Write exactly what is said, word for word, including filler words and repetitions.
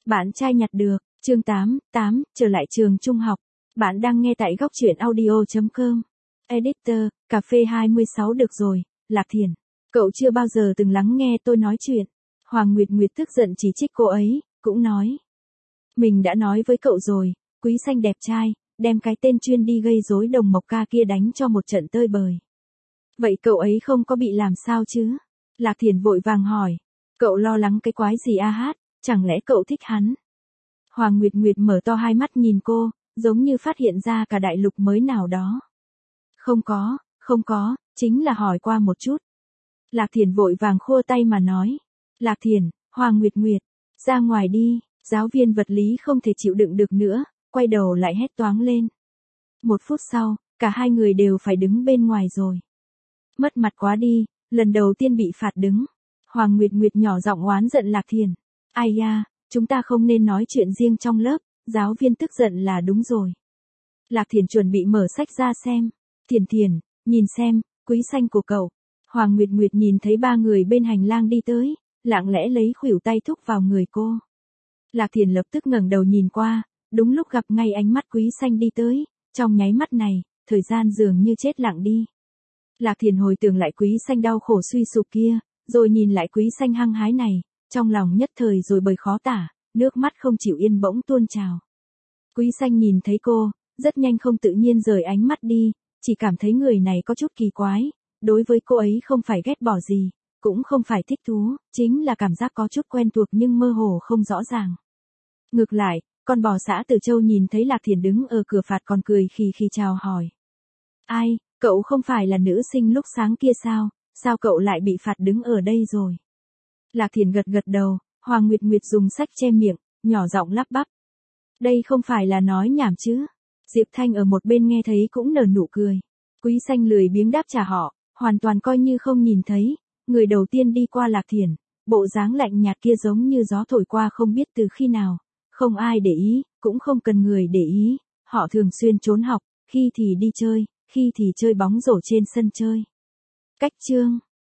Bạn trai nhặt được, chương tám, tám, trở lại trường trung học. Bạn đang nghe tại góc truyện audio chấm com. Editor, cà phê hai mươi sáu được rồi, Lạc Thiền. Cậu chưa bao giờ từng lắng nghe tôi nói chuyện. Hoàng Nguyệt Nguyệt tức giận chỉ trích cô ấy, cũng nói. Mình đã nói với cậu rồi, Quý Xanh đẹp trai, đem cái tên chuyên đi gây rối Đồng Mộc ca kia đánh cho một trận tơi bời. Vậy cậu ấy không có bị làm sao chứ? Lạc Thiền vội vàng hỏi. Cậu lo lắng cái quái gì a hát, chẳng lẽ cậu thích hắn? Hoàng Nguyệt Nguyệt mở to hai mắt nhìn cô, giống như phát hiện ra cả đại lục mới nào đó. Không có, không có, chính là hỏi qua một chút. Lạc Thiền vội vàng khua tay mà nói. Lạc Thiền, Hoàng Nguyệt Nguyệt, ra ngoài đi. Giáo viên vật lý không thể chịu đựng được nữa, quay đầu lại hét toáng lên. Một phút sau, cả hai người đều phải đứng bên ngoài rồi. Mất mặt quá đi, lần đầu tiên bị phạt đứng. Hoàng Nguyệt Nguyệt nhỏ giọng oán giận Lạc Thiền. Ai da, chúng ta không nên nói chuyện riêng trong lớp, giáo viên tức giận là đúng rồi. Lạc Thiền chuẩn bị mở sách ra xem. Thiền Thiền, nhìn xem, Quý Xanh của cậu. Hoàng Nguyệt Nguyệt nhìn thấy ba người bên hành lang đi tới, lặng lẽ lấy khuỷu tay thúc vào người cô. Lạc Thiền lập tức ngẩng đầu nhìn qua, đúng lúc gặp ngay ánh mắt Quý Xanh đi tới, trong nháy mắt này, thời gian dường như chết lặng đi. Lạc Thiền hồi tưởng lại Quý Xanh đau khổ suy sụp kia, rồi nhìn lại Quý Xanh hăng hái này, trong lòng nhất thời rồi bời khó tả, nước mắt không chịu yên bỗng tuôn trào. Quý Xanh nhìn thấy cô, rất nhanh không tự nhiên rời ánh mắt đi, chỉ cảm thấy người này có chút kỳ quái, đối với cô ấy không phải ghét bỏ gì, cũng không phải thích thú, chính là cảm giác có chút quen thuộc nhưng mơ hồ không rõ ràng. Ngược lại, con bò xã Từ Châu nhìn thấy Lạc Thiền đứng ở cửa phạt còn cười khì khì chào hỏi. Ai, cậu không phải là nữ sinh lúc sáng kia sao, sao cậu lại bị phạt đứng ở đây rồi? Lạc Thiền gật gật đầu, Hoàng Nguyệt Nguyệt dùng sách che miệng, nhỏ giọng lắp bắp. Đây không phải là nói nhảm chứ? Diệp Thanh ở một bên nghe thấy cũng nở nụ cười. Quý Xanh lười biếng đáp trả họ, hoàn toàn coi như không nhìn thấy. Người đầu tiên đi qua Lạc Thiền, bộ dáng lạnh nhạt kia giống như gió thổi qua không biết từ khi nào. Không ai để ý, cũng không cần người để ý. Họ thường xuyên trốn học, khi thì đi chơi, khi thì chơi bóng rổ trên sân chơi. Cách chương